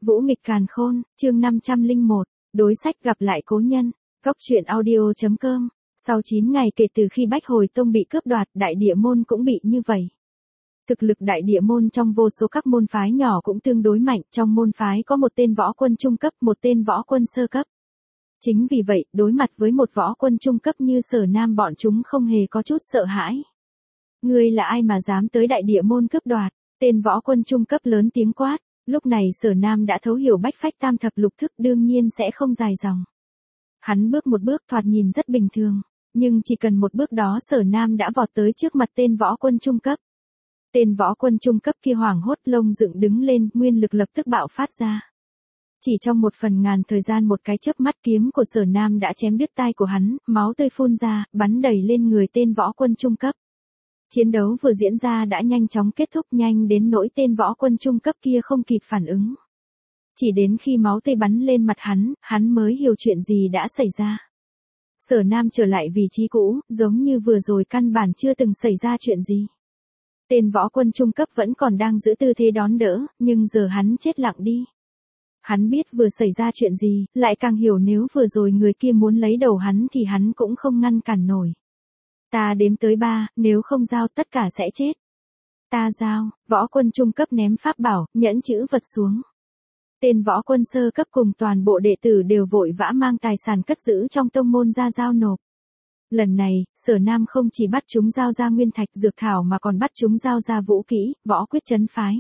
Vũ nghịch càn khôn, chương 501, đối sách gặp lại cố nhân, góc truyện audio.com. Sau 9 ngày kể từ khi Bách Hồi Tông bị cướp đoạt, Đại Địa Môn cũng bị như vậy. Thực lực Đại Địa Môn trong vô số các môn phái nhỏ cũng tương đối mạnh, trong môn phái có một tên võ quân trung cấp, một tên võ quân sơ cấp. Chính vì vậy, đối mặt với một võ quân trung cấp như Sở Nam, bọn chúng không hề có chút sợ hãi. Ngươi là ai mà dám tới Đại Địa Môn cướp đoạt? Tên võ quân trung cấp lớn tiếng quát. Lúc này Sở Nam đã thấu hiểu bách phách tam thập lục thức, đương nhiên sẽ không dài dòng. Hắn bước một bước thoạt nhìn rất bình thường, nhưng chỉ cần một bước đó Sở Nam đã vọt tới trước mặt tên võ quân trung cấp. Tên võ quân trung cấp kia hoảng hốt, lông dựng đứng lên, nguyên lực lập tức bạo phát ra. Chỉ trong 1/1000 thời gian, một cái chớp mắt, kiếm của Sở Nam đã chém đứt tai của hắn, máu tươi phun ra, bắn đầy lên người tên võ quân trung cấp. Chiến đấu vừa diễn ra đã nhanh chóng kết thúc, nhanh đến nỗi tên võ quân trung cấp kia không kịp phản ứng. Chỉ đến khi máu tươi bắn lên mặt hắn mới hiểu chuyện gì đã xảy ra. Sở Nam trở lại vị trí cũ, giống như vừa rồi căn bản chưa từng xảy ra chuyện gì. Tên võ quân trung cấp vẫn còn đang giữ tư thế đón đỡ, nhưng giờ hắn chết lặng đi. Hắn biết vừa xảy ra chuyện gì, lại càng hiểu nếu vừa rồi người kia muốn lấy đầu hắn thì hắn cũng không ngăn cản nổi. Ta đếm tới 3, nếu không giao tất cả sẽ chết. Ta giao, võ quân trung cấp ném pháp bảo, nhẫn chữ vật xuống. Tên võ quân sơ cấp cùng toàn bộ đệ tử đều vội vã mang tài sản cất giữ trong tông môn ra giao nộp. Lần này, Sở Nam không chỉ bắt chúng giao ra nguyên thạch dược thảo mà còn bắt chúng giao ra vũ kỹ, võ quyết trấn phái.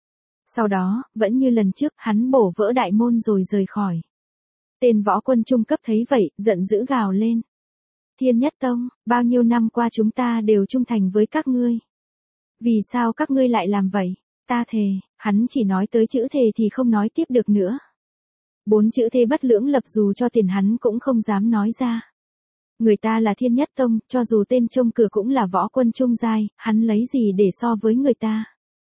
Sau đó, vẫn như lần trước, hắn bổ vỡ đại môn rồi rời khỏi. Tên võ quân trung cấp thấy vậy, giận dữ gào lên. Thiên Nhất Tông, bao nhiêu năm qua chúng ta đều trung thành với các ngươi. Vì sao các ngươi lại làm vậy? Ta thề, hắn chỉ nói tới chữ thề thì không nói tiếp được nữa. 4 chữ thề bất lưỡng lập dù cho tiền hắn cũng không dám nói ra. Người ta là Thiên Nhất Tông, cho dù tên trông cửa cũng là võ quân trung giai, hắn lấy gì để so với người ta?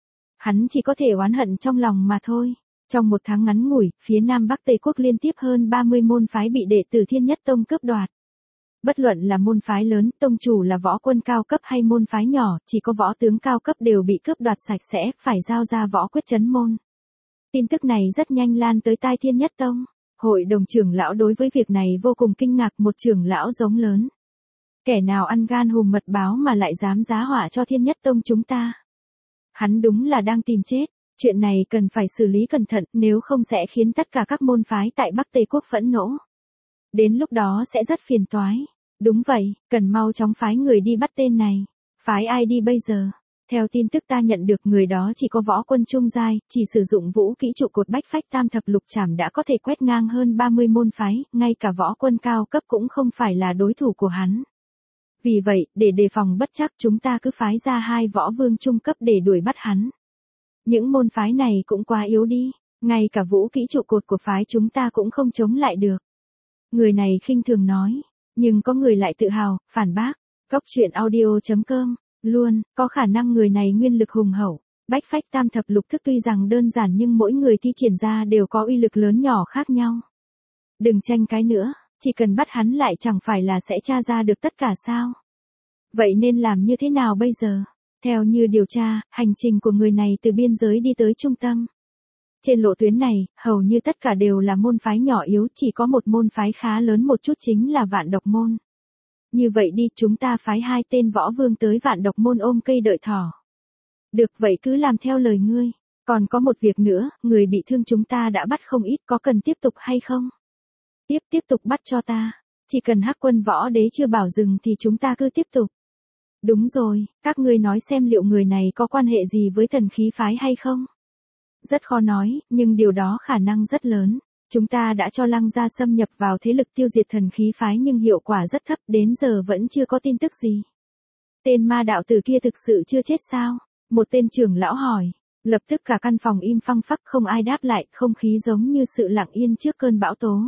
Hắn chỉ có thể oán hận trong lòng mà thôi. Trong 1 tháng ngắn ngủi, phía Nam Bắc Tây Quốc liên tiếp hơn 30 môn phái bị đệ tử Thiên Nhất Tông cướp đoạt. Bất luận là môn phái lớn, tông chủ là võ quân cao cấp hay môn phái nhỏ, chỉ có võ tướng cao cấp đều bị cướp đoạt sạch sẽ, phải giao ra võ quyết trấn môn. Tin tức này rất nhanh lan tới tai Thiên Nhất Tông. Hội đồng trưởng lão đối với việc này vô cùng kinh ngạc, một trưởng lão giống lớn. Kẻ nào ăn gan hùm mật báo mà lại dám giá họa cho Thiên Nhất Tông chúng ta? Hắn đúng là đang tìm chết, chuyện này cần phải xử lý cẩn thận, nếu không sẽ khiến tất cả các môn phái tại Bắc Tây Quốc phẫn nộ. Đến lúc đó sẽ rất phiền toái. Đúng vậy, cần mau chóng phái người đi bắt tên này. Phái ai đi bây giờ? Theo tin tức ta nhận được, người đó chỉ có võ quân trung giai, chỉ sử dụng vũ kỹ trụ cột bách phách tam thập lục trảm đã có thể quét ngang hơn 30 môn phái, ngay cả võ quân cao cấp cũng không phải là đối thủ của hắn. Vì vậy, để đề phòng bất trắc, chúng ta cứ phái ra 2 võ vương trung cấp để đuổi bắt hắn. Những môn phái này cũng quá yếu đi, ngay cả vũ kỹ trụ cột của phái chúng ta cũng không chống lại được. Người này khinh thường nói, nhưng có người lại tự hào, phản bác. Góc truyện audio.com, luôn, có khả năng người này nguyên lực hùng hậu. Bách phách tam thập lục thức tuy rằng đơn giản nhưng mỗi người thi triển ra đều có uy lực lớn nhỏ khác nhau. Đừng tranh cái nữa, chỉ cần bắt hắn lại chẳng phải là sẽ tra ra được tất cả sao? Vậy nên làm như thế nào bây giờ? Theo như điều tra, hành trình của người này từ biên giới đi tới trung tâm. Trên lộ tuyến này, hầu như tất cả đều là môn phái nhỏ yếu, chỉ có một môn phái khá lớn một chút chính là Vạn Độc Môn. Như vậy đi, chúng ta phái 2 tên võ vương tới Vạn Độc Môn ôm cây đợi thỏ. Được, vậy cứ làm theo lời ngươi. Còn có một việc nữa, người bị thương chúng ta đã bắt không ít, có cần tiếp tục hay không? Tiếp tục bắt cho ta. Chỉ cần Hắc Quân Võ Đế chưa bảo dừng thì chúng ta cứ tiếp tục. Đúng rồi, các ngươi nói xem liệu người này có quan hệ gì với Thần Khí phái hay không? Rất khó nói, nhưng điều đó khả năng rất lớn. Chúng ta đã cho Lăng Gia xâm nhập vào thế lực tiêu diệt Thần Khí phái nhưng hiệu quả rất thấp, đến giờ vẫn chưa có tin tức gì. Tên ma đạo tử kia thực sự chưa chết sao? Một tên trưởng lão hỏi. Lập tức cả căn phòng im phăng phắc, không ai đáp lại, không khí giống như sự lặng yên trước cơn bão tố.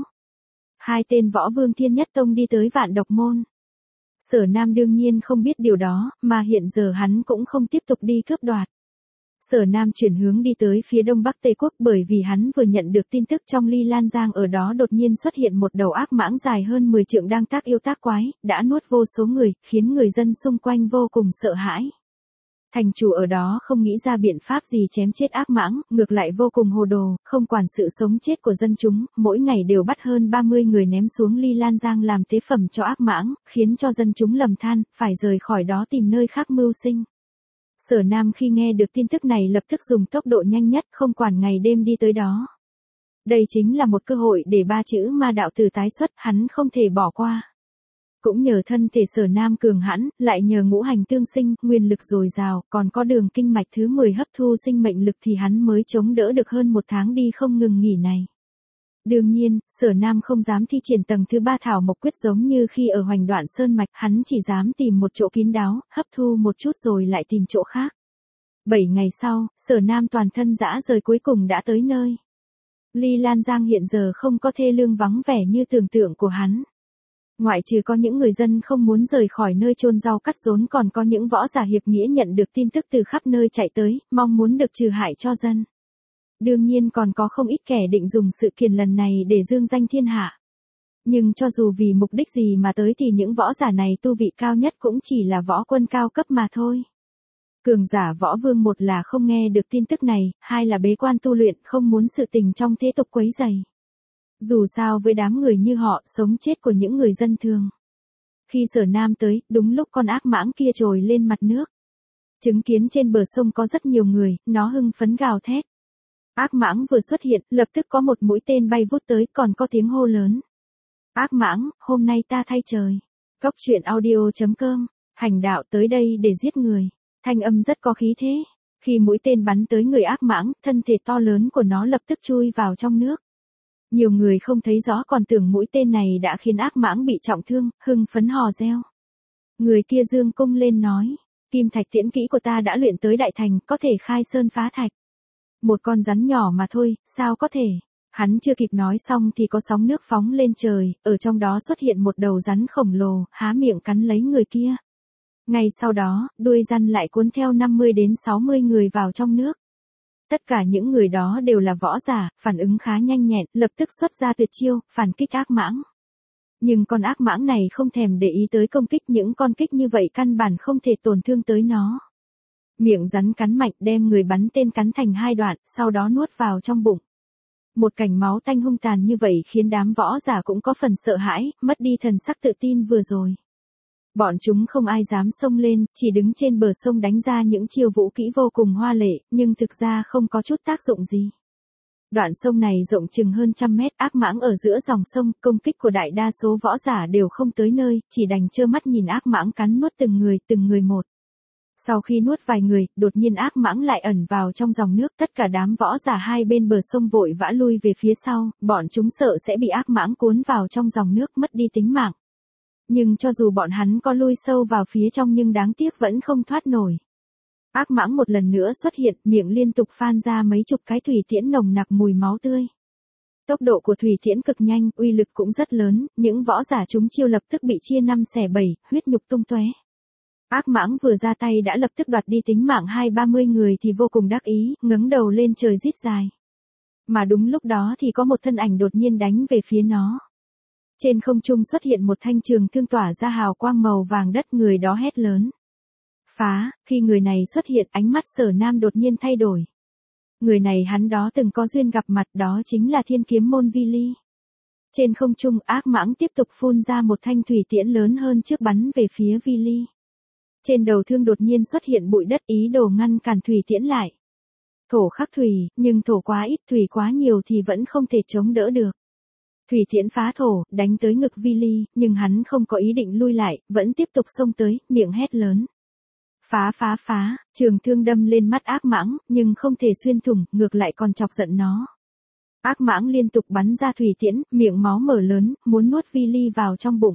2 tên võ vương Thiên Nhất Tông đi tới Vạn Độc Môn. Sở Nam đương nhiên không biết điều đó, mà hiện giờ hắn cũng không tiếp tục đi cướp đoạt. Sở Nam chuyển hướng đi tới phía đông bắc Tây Quốc, bởi vì hắn vừa nhận được tin tức trong Ly Lan Giang ở đó đột nhiên xuất hiện một đầu ác mãng dài hơn 10 trượng đang tác yêu tác quái, đã nuốt vô số người, khiến người dân xung quanh vô cùng sợ hãi. Thành chủ ở đó không nghĩ ra biện pháp gì chém chết ác mãng, ngược lại vô cùng hồ đồ, không quản sự sống chết của dân chúng, mỗi ngày đều bắt hơn 30 người ném xuống Ly Lan Giang làm tế phẩm cho ác mãng, khiến cho dân chúng lầm than, phải rời khỏi đó tìm nơi khác mưu sinh. Sở Nam khi nghe được tin tức này lập tức dùng tốc độ nhanh nhất, không quản ngày đêm đi tới đó. Đây chính là một cơ hội để ba chữ ma đạo tử tái xuất, hắn không thể bỏ qua. Cũng nhờ thân thể Sở Nam cường hãn, lại nhờ ngũ hành tương sinh, nguyên lực dồi dào, còn có đường kinh mạch thứ 10 hấp thu sinh mệnh lực thì hắn mới chống đỡ được hơn một tháng đi không ngừng nghỉ này. Đương nhiên, Sở Nam không dám thi triển tầng thứ 3 thảo mộc quyết giống như khi ở Hoành Đoạn Sơn Mạch, hắn chỉ dám tìm một chỗ kín đáo, hấp thu một chút rồi lại tìm chỗ khác. 7 ngày sau, Sở Nam toàn thân rã rời cuối cùng đã tới nơi. Ly Lan Giang hiện giờ không có thê lương vắng vẻ như tưởng tượng của hắn. Ngoại trừ có những người dân không muốn rời khỏi nơi chôn rau cắt rốn, còn có những võ giả hiệp nghĩa nhận được tin tức từ khắp nơi chạy tới, mong muốn được trừ hại cho dân. Đương nhiên còn có không ít kẻ định dùng sự kiện lần này để dương danh thiên hạ. Nhưng cho dù vì mục đích gì mà tới thì những võ giả này tu vị cao nhất cũng chỉ là võ quân cao cấp mà thôi. Cường giả võ vương, một là không nghe được tin tức này, hai là bế quan tu luyện, không muốn sự tình trong thế tục quấy rầy. Dù sao với đám người như họ, sống chết của những người dân thường. Khi Sở Nam tới, đúng lúc con ác mãng kia trồi lên mặt nước. Chứng kiến trên bờ sông có rất nhiều người, nó hưng phấn gào thét. Ác mãng vừa xuất hiện, lập tức có một mũi tên bay vút tới, còn có tiếng hô lớn. Ác mãng, hôm nay ta thay trời. Cốc truyện audio.com, hành đạo tới đây để giết người. Thanh âm rất có khí thế. Khi mũi tên bắn tới người ác mãng, thân thể to lớn của nó lập tức chui vào trong nước. Nhiều người không thấy rõ còn tưởng mũi tên này đã khiến ác mãng bị trọng thương, hưng phấn hò reo. Người kia dương cung lên nói, kim thạch tiễn kỹ của ta đã luyện tới đại thành, có thể khai sơn phá thạch. Một con rắn nhỏ mà thôi, sao có thể. Hắn chưa kịp nói xong thì có sóng nước phóng lên trời, ở trong đó xuất hiện một đầu rắn khổng lồ, há miệng cắn lấy người kia. Ngay sau đó, đuôi rắn lại cuốn theo 50 đến 60 người vào trong nước. Tất cả những người đó đều là võ giả, phản ứng khá nhanh nhẹn, lập tức xuất ra tuyệt chiêu, phản kích ác mãng. Nhưng con ác mãng này không thèm để ý tới công kích, những con kích như vậy căn bản không thể tổn thương tới nó. Miệng rắn cắn mạnh đem người bắn tên cắn thành hai đoạn, sau đó nuốt vào trong bụng. Một cảnh máu tanh hung tàn như vậy khiến đám võ giả cũng có phần sợ hãi, mất đi thần sắc tự tin vừa rồi. Bọn chúng không ai dám xông lên, chỉ đứng trên bờ sông đánh ra những chiêu vũ kỹ vô cùng hoa lệ, nhưng thực ra không có chút tác dụng gì. Đoạn sông này rộng chừng hơn 100 mét, ác mãng ở giữa dòng sông, công kích của đại đa số võ giả đều không tới nơi, chỉ đành trơ mắt nhìn ác mãng cắn nuốt từng người một. Sau khi nuốt vài người, đột nhiên ác mãng lại ẩn vào trong dòng nước, tất cả đám võ giả hai bên bờ sông vội vã lui về phía sau, bọn chúng sợ sẽ bị ác mãng cuốn vào trong dòng nước mất đi tính mạng. Nhưng cho dù bọn hắn có lui sâu vào phía trong nhưng đáng tiếc vẫn không thoát nổi. Ác mãng một lần nữa xuất hiện, miệng liên tục phan ra mấy chục cái thủy tiễn nồng nặc mùi máu tươi. Tốc độ của thủy tiễn cực nhanh, uy lực cũng rất lớn, những võ giả chúng chiêu lập tức bị chia 5 xẻ 7, huyết nhục tung tóe. Ác mãng vừa ra tay đã lập tức đoạt đi tính mạng 20-30 người thì vô cùng đắc ý, ngẩng đầu lên trời rít dài. Mà đúng lúc đó thì có một thân ảnh đột nhiên đánh về phía nó. Trên không trung xuất hiện một thanh trường thương tỏa ra hào quang màu vàng đất, người đó hét lớn. Phá, khi người này xuất hiện ánh mắt Sở Nam đột nhiên thay đổi. Người này hắn đó từng có duyên gặp mặt, đó chính là Thiên Kiếm Môn Vi Ly. Trên không trung ác mãng tiếp tục phun ra một thanh thủy tiễn lớn hơn trước bắn về phía Vi Ly. Trên đầu thương đột nhiên xuất hiện bụi đất ý đồ ngăn cản thủy tiễn lại. Thổ khắc thủy, nhưng thổ quá ít thủy quá nhiều thì vẫn không thể chống đỡ được. Thủy tiễn phá thổ, đánh tới ngực Vi Ly, nhưng hắn không có ý định lui lại, vẫn tiếp tục xông tới, miệng hét lớn. Phá phá phá, trường thương đâm lên mắt ác mãng, nhưng không thể xuyên thủng, ngược lại còn chọc giận nó. Ác mãng liên tục bắn ra thủy tiễn, miệng máu mở lớn, muốn nuốt Vi Ly vào trong bụng.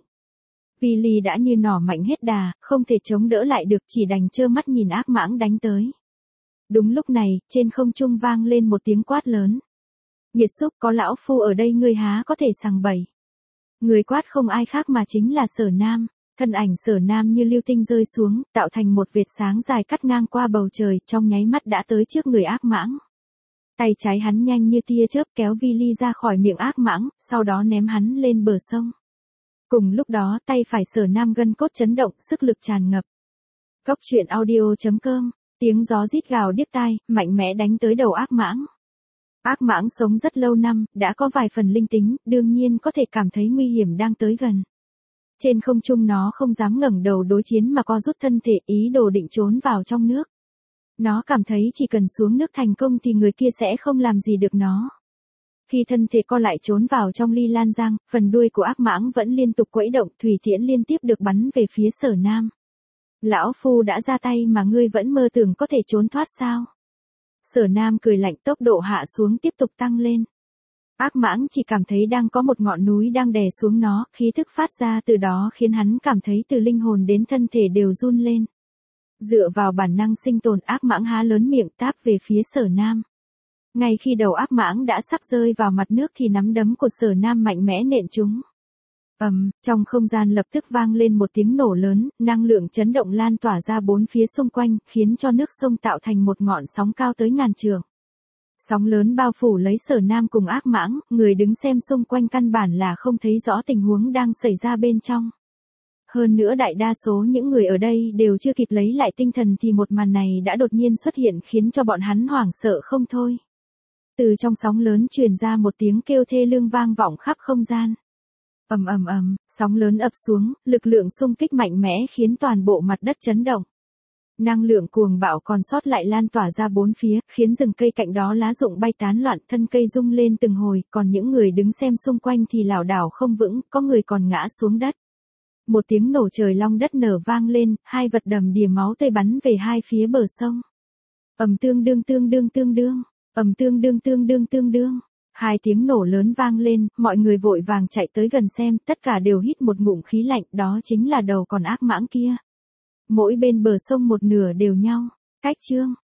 Vi Ly đã như nỏ mạnh hết đà, không thể chống đỡ lại được, chỉ đành trơ mắt nhìn ác mãng đánh tới. Đúng lúc này, trên không trung vang lên một tiếng quát lớn. Nghiệt xúc, có lão phu ở đây ngươi há có thể sằng bậy. Người quát không ai khác mà chính là Sở Nam. Thân ảnh Sở Nam như lưu tinh rơi xuống, tạo thành một vệt sáng dài cắt ngang qua bầu trời, trong nháy mắt đã tới trước người ác mãng. Tay trái hắn nhanh như tia chớp kéo Vi Ly ra khỏi miệng ác mãng, sau đó ném hắn lên bờ sông. Cùng lúc đó tay phải Sở Nam gân cốt chấn động, sức lực tràn ngập. Cốc truyện audio.com Tiếng gió rít gào điếc tai, mạnh mẽ đánh tới đầu ác mãng. Ác mãng sống rất lâu năm, đã có vài phần linh tính, đương nhiên có thể cảm thấy nguy hiểm đang tới gần. Trên không trung nó không dám ngẩng đầu đối chiến mà co rút thân thể, ý đồ định trốn vào trong nước. Nó cảm thấy chỉ cần xuống nước thành công thì người kia sẽ không làm gì được nó. Khi thân thể co lại trốn vào trong ly lan giang, phần đuôi của ác mãng vẫn liên tục quẫy động, thủy tiễn liên tiếp được bắn về phía Sở Nam. Lão phu đã ra tay mà ngươi vẫn mơ tưởng có thể trốn thoát sao? Sở Nam cười lạnh, tốc độ hạ xuống tiếp tục tăng lên. Ác mãng chỉ cảm thấy đang có một ngọn núi đang đè xuống nó, khí thức phát ra từ đó khiến hắn cảm thấy từ linh hồn đến thân thể đều run lên. Dựa vào bản năng sinh tồn, ác mãng há lớn miệng táp về phía Sở Nam. Ngay khi đầu ác mãng đã sắp rơi vào mặt nước thì nắm đấm của Sở Nam mạnh mẽ nện chúng. Trong không gian lập tức vang lên một tiếng nổ lớn, năng lượng chấn động lan tỏa ra bốn phía xung quanh, khiến cho nước sông tạo thành một ngọn sóng cao tới ngàn trượng. Sóng lớn bao phủ lấy Sở Nam cùng ác mãng, người đứng xem xung quanh căn bản là không thấy rõ tình huống đang xảy ra bên trong. Hơn nữa đại đa số những người ở đây đều chưa kịp lấy lại tinh thần thì một màn này đã đột nhiên xuất hiện khiến cho bọn hắn hoảng sợ không thôi. Từ trong sóng lớn truyền ra một tiếng kêu thê lương vang vọng khắp không gian. Sóng lớn ập xuống, lực lượng xung kích mạnh mẽ khiến toàn bộ mặt đất chấn động. Năng lượng cuồng bạo còn sót lại lan tỏa ra bốn phía, khiến rừng cây cạnh đó lá rụng bay tán loạn, thân cây rung lên từng hồi, còn những người đứng xem xung quanh thì lảo đảo không vững, có người còn ngã xuống đất. Một tiếng nổ trời long đất nở vang lên, hai vật đầm đìa máu tươi bắn về hai phía bờ sông. Tương đương. Hai tiếng nổ lớn vang lên, mọi người vội vàng chạy tới gần xem, tất cả đều hít một ngụm khí lạnh, đó chính là đầu con ác mãng kia. Mỗi bên bờ sông một nửa đều nhau. Cách chương